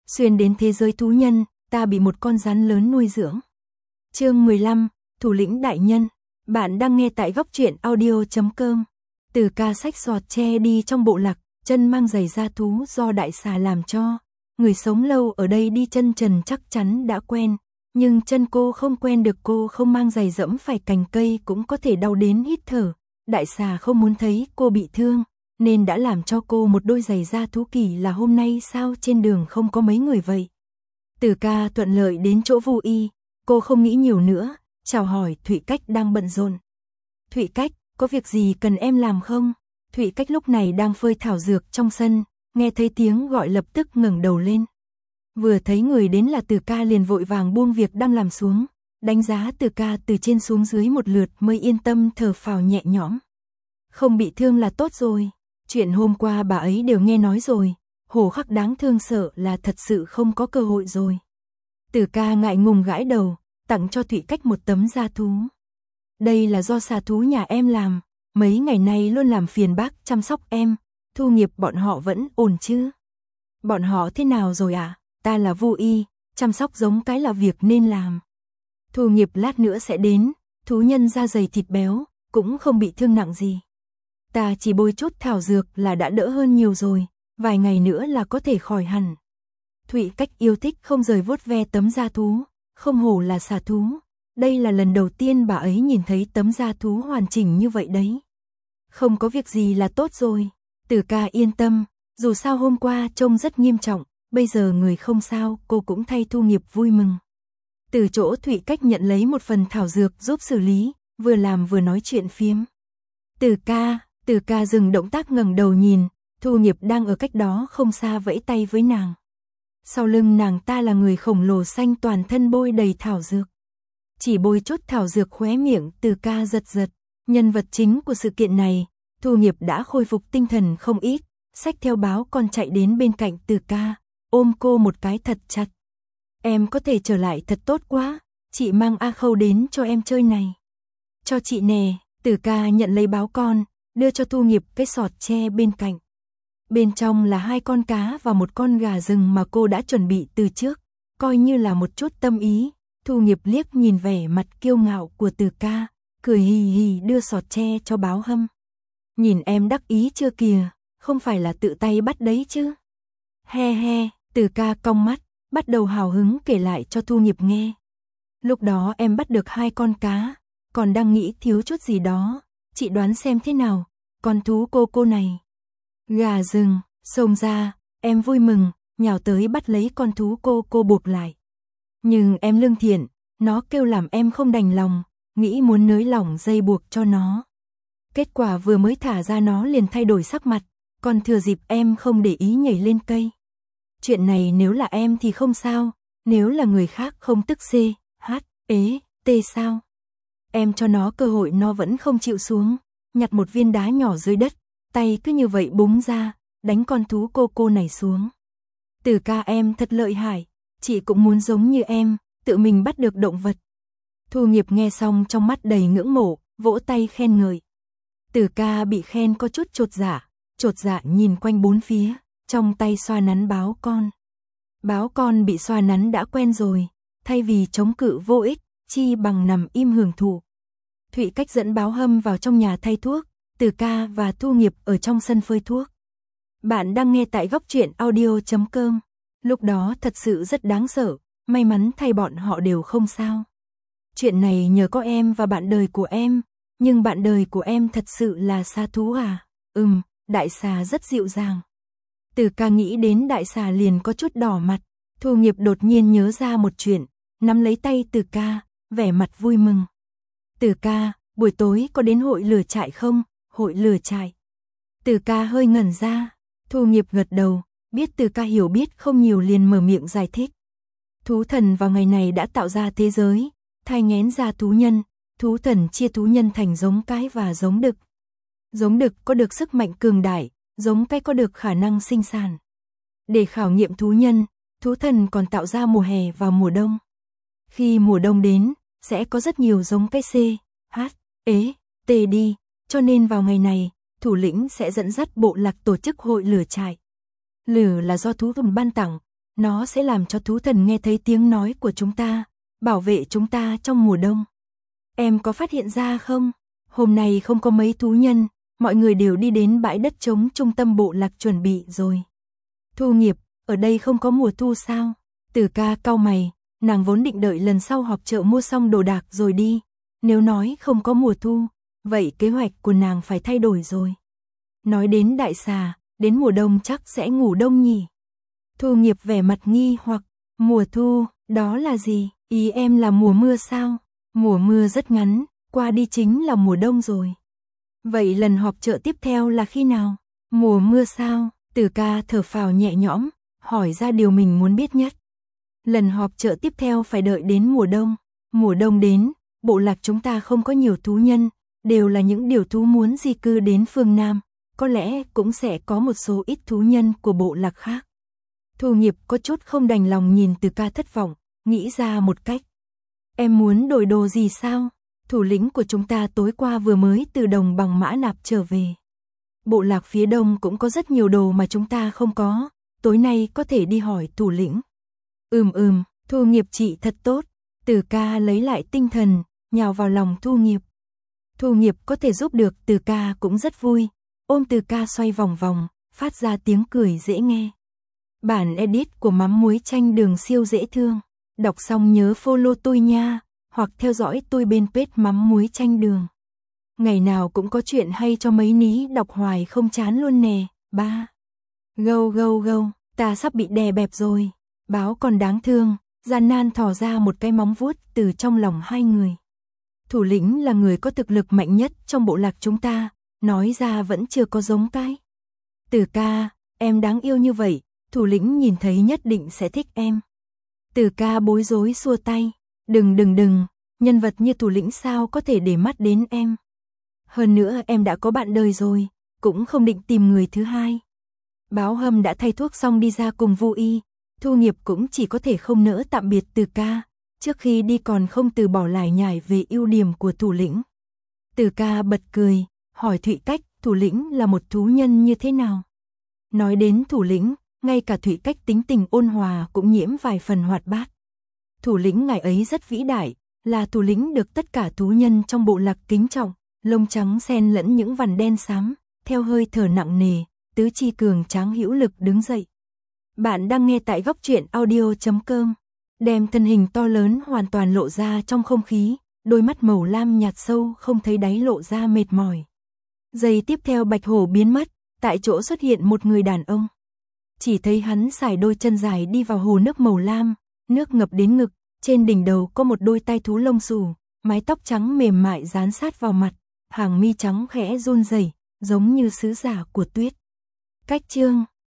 Xuyên đến thế giới thú nhân, ta bị một con rắn lớn nuôi dưỡng. Chương 15, thủ lĩnh đại nhân. Bạn đang nghe tại góc truyện audio.com. Từ ca sách sọt tre đi trong bộ lạc, chân mang giày da thú do đại xà làm cho. Người sống lâu ở đây đi chân trần chắc chắn đã quen, nhưng chân cô không quen được, cô không mang giày dẫm phải cành cây cũng có thể đau đến hít thở. Đại xà không muốn thấy cô bị thương, nên đã làm cho cô một đôi giày da thú. Kỳ là hôm nay sao trên đường không có mấy người vậy? Từ ca thuận lợi đến chỗ Vu Y, cô không nghĩ nhiều nữa, chào hỏi Thụy Cách đang bận rộn. Thụy Cách, có việc gì cần em làm không? Thụy Cách lúc này đang phơi thảo dược trong sân, nghe thấy tiếng gọi lập tức ngẩng đầu lên. Vừa thấy người đến là Từ ca liền vội vàng buông việc đang làm xuống, đánh giá Từ ca từ trên xuống dưới một lượt mới yên tâm thở phào nhẹ nhõm. Không bị thương là tốt rồi, chuyện hôm qua bà ấy đều nghe nói rồi, Hồ Khắc đáng thương sợ là thật sự không có cơ hội rồi. Từ ca ngại ngùng gãi đầu, tặng cho Thụy Cách một tấm da thú. Đây là do xà thú nhà em làm, mấy ngày nay luôn làm phiền bác chăm sóc em, thu nghiệp bọn họ vẫn ổn chứ? Bọn họ thế nào rồi ạ? Ta là Vu Y, chăm sóc giống cái là việc nên làm. Thu nghiệp lát nữa sẽ đến, thú nhân da dày thịt béo, cũng không bị thương nặng gì. Ta chỉ bôi chút thảo dược là đã đỡ hơn nhiều rồi, vài ngày nữa là có thể khỏi hẳn. Thụy Cách yêu thích không rời vuốt ve tấm da thú, không hổ là xà thú. Đây là lần đầu tiên bà ấy nhìn thấy tấm da thú hoàn chỉnh như vậy đấy. Không có việc gì là tốt rồi, Từ ca yên tâm, dù sao hôm qua trông rất nghiêm trọng, bây giờ người không sao, cô cũng thay Thu nghiệp vui mừng. Từ chỗ Thụy Cách nhận lấy một phần thảo dược giúp xử lý, vừa làm vừa nói chuyện phiếm. Từ ca dừng động tác ngẩng đầu nhìn, Thu nghiệp đang ở cách đó không xa vẫy tay với nàng. Sau lưng nàng ta là người khổng lồ xanh toàn thân bôi đầy thảo dược. Chỉ bôi chút thảo dược khóe miệng Từ ca giật giật, nhân vật chính của sự kiện này, Thu nghiệp đã khôi phục tinh thần không ít, xách theo báo con chạy đến bên cạnh Từ ca, ôm cô một cái thật chặt. Em có thể trở lại thật tốt quá, chị mang A Khâu đến cho em chơi này. Cho chị nè, Từ ca nhận lấy báo con, đưa cho Thu nghiệp cái sọt tre bên cạnh. Bên trong là 2 con cá và một con gà rừng mà cô đã chuẩn bị từ trước, coi như là một chút tâm ý. Thu nghiệp liếc nhìn vẻ mặt kiêu ngạo của Từ ca, cười hì hì đưa sọt tre cho báo hâm. Nhìn em đắc ý chưa kìa, không phải là tự tay bắt đấy chứ? He he, Từ ca cong mắt, bắt đầu hào hứng kể lại cho Thu nghiệp nghe. Lúc đó em bắt được 2 con cá, còn đang nghĩ thiếu chút gì đó, chị đoán xem thế nào, con thú cô này. Gà rừng, xông ra, em vui mừng, nhào tới bắt lấy con thú cô buộc lại. Nhưng em lương thiện, nó kêu làm em không đành lòng, nghĩ muốn nới lỏng dây buộc cho nó. Kết quả vừa mới thả ra nó liền thay đổi sắc mặt, còn thừa dịp em không để ý nhảy lên cây. Chuyện này nếu là em thì không sao, nếu là người khác không tức CHT sao? Em cho nó cơ hội nó vẫn không chịu xuống, nhặt một viên đá nhỏ dưới đất, tay cứ như vậy búng ra, đánh con thú cô này xuống. Từ ca em thật lợi hại, chị cũng muốn giống như em, tự mình bắt được động vật. Thu nghiệp nghe xong trong mắt đầy ngưỡng mộ, vỗ tay khen ngợi. Từ ca bị khen có chút chột dạ nhìn quanh bốn phía, trong tay xoa nắn báo con. Báo con bị xoa nắn đã quen rồi, thay vì chống cự vô ích, chi bằng nằm im hưởng thụ. Thụy Cách dẫn báo hâm vào trong nhà thay thuốc, Từ ca và Thu nghiệp ở trong sân phơi thuốc. Bạn đang nghe tại góc truyện audio.com. Lúc đó thật sự rất đáng sợ, may mắn thay bọn họ đều không sao. Chuyện này nhờ có em và bạn đời của em, nhưng bạn đời của em thật sự là xà thú à? Đại xà rất dịu dàng. Từ ca nghĩ đến đại xà liền có chút đỏ mặt, Thu nghiệp đột nhiên nhớ ra một chuyện, nắm lấy tay Từ ca, vẻ mặt vui mừng. Từ ca, buổi tối có đến hội lửa trại không? Hội lửa trại. Từ ca hơi ngẩn ra, Thu nghiệp gật đầu, biết Từ ca hiểu biết không nhiều liền mở miệng giải thích. Thú thần vào ngày này đã tạo ra thế giới, thai nghén ra thú nhân, thú thần chia thú nhân thành giống cái và giống đực. Giống đực có được sức mạnh cường đại, giống cái có được khả năng sinh sản. Để khảo nghiệm thú nhân, thú thần còn tạo ra mùa hè và mùa đông. Khi mùa đông đến, sẽ có rất nhiều giống cái CHT đi, cho nên vào ngày này, thủ lĩnh sẽ dẫn dắt bộ lạc tổ chức hội lửa trại. Lửa là do thú thần ban tặng, nó sẽ làm cho thú thần nghe thấy tiếng nói của chúng ta, bảo vệ chúng ta trong mùa đông. Em có phát hiện ra không? Hôm nay không có mấy thú nhân, mọi người đều đi đến bãi đất trống trung tâm bộ lạc chuẩn bị rồi. Thu Nghiệp, ở đây không có mùa thu sao? Từ Ca cau mày, nàng vốn định đợi lần sau họp chợ mua xong đồ đạc rồi đi. Nếu nói không có mùa thu, vậy kế hoạch của nàng phải thay đổi rồi. Nói đến đại xà, đến mùa đông chắc sẽ ngủ đông nhỉ? Thu Nghiệp vẻ mặt nghi hoặc, mùa thu, đó là gì? Ý em là mùa mưa sao? Mùa mưa rất ngắn, qua đi chính là mùa đông rồi. Vậy lần họp chợ tiếp theo là khi nào? Mùa mưa sao? Từ Ca thở phào nhẹ nhõm, hỏi ra điều mình muốn biết nhất. Lần họp chợ tiếp theo phải đợi đến mùa đông. Mùa đông đến, bộ lạc chúng ta không có nhiều thú nhân, đều là những điều thú muốn di cư đến phương Nam, có lẽ cũng sẽ có một số ít thú nhân của bộ lạc khác. Thu Nghiệp có chút không đành lòng nhìn Từ Ca thất vọng, nghĩ ra một cách. Em muốn đổi đồ gì sao? Thủ lĩnh của chúng ta tối qua vừa mới từ đồng bằng Mã Nạp trở về. Bộ lạc phía đông cũng có rất nhiều đồ mà chúng ta không có, tối nay có thể đi hỏi thủ lĩnh. Thu Nghiệp chị thật tốt. Từ Ca lấy lại tinh thần, nhào vào lòng Thu Nghiệp. Thu Nghiệp có thể giúp được Từ Ca cũng rất vui, ôm Từ Ca xoay vòng vòng, phát ra tiếng cười dễ nghe. Bản edit của mắm muối chanh đường siêu dễ thương. Đọc xong nhớ follow tôi nha, hoặc theo dõi tôi bên page mắm muối chanh đường. Ngày nào cũng có chuyện hay cho mấy ní đọc hoài không chán luôn nè. 3. Gâu, ta sắp bị đè bẹp rồi. Báo còn đáng thương, gian nan thò ra một cái móng vuốt từ trong lòng hai người. Thủ lĩnh là người có thực lực mạnh nhất trong bộ lạc chúng ta, nói ra vẫn chưa có giống cái. Từ Ca, em đáng yêu như vậy, thủ lĩnh nhìn thấy nhất định sẽ thích em. Từ Ca bối rối xua tay, đừng, nhân vật như thủ lĩnh sao có thể để mắt đến em. Hơn nữa em đã có bạn đời rồi, cũng không định tìm người thứ hai. Báo Hâm đã thay thuốc xong đi ra cùng Vu Y, Thu Nghiệp cũng chỉ có thể không nỡ tạm biệt Từ Ca, trước khi đi còn không từ bỏ lải nhải về ưu điểm của thủ lĩnh. Từ Ca bật cười, hỏi Thụy Cách, thủ lĩnh là một thú nhân như thế nào? Nói đến thủ lĩnh, ngay cả Thụy Cách tính tình ôn hòa cũng nhiễm vài phần hoạt bát. Thủ lĩnh ngài ấy rất vĩ đại, là thủ lĩnh được tất cả thú nhân trong bộ lạc kính trọng, lông trắng xen lẫn những vằn đen xám, theo hơi thở nặng nề, tứ chi cường tráng hữu lực đứng dậy. Bạn đang nghe tại góc truyện audio.com, đem thân hình to lớn hoàn toàn lộ ra trong không khí, đôi mắt màu lam nhạt sâu không thấy đáy lộ ra mệt mỏi. Giây tiếp theo bạch hổ biến mất, tại chỗ xuất hiện một người đàn ông. Chỉ thấy hắn sải đôi chân dài đi vào hồ nước màu lam, nước ngập đến ngực, trên đỉnh đầu có một đôi tai thú lông xù, mái tóc trắng mềm mại dán sát vào mặt, hàng mi trắng khẽ run rẩy, giống như sứ giả của tuyết. Cách chương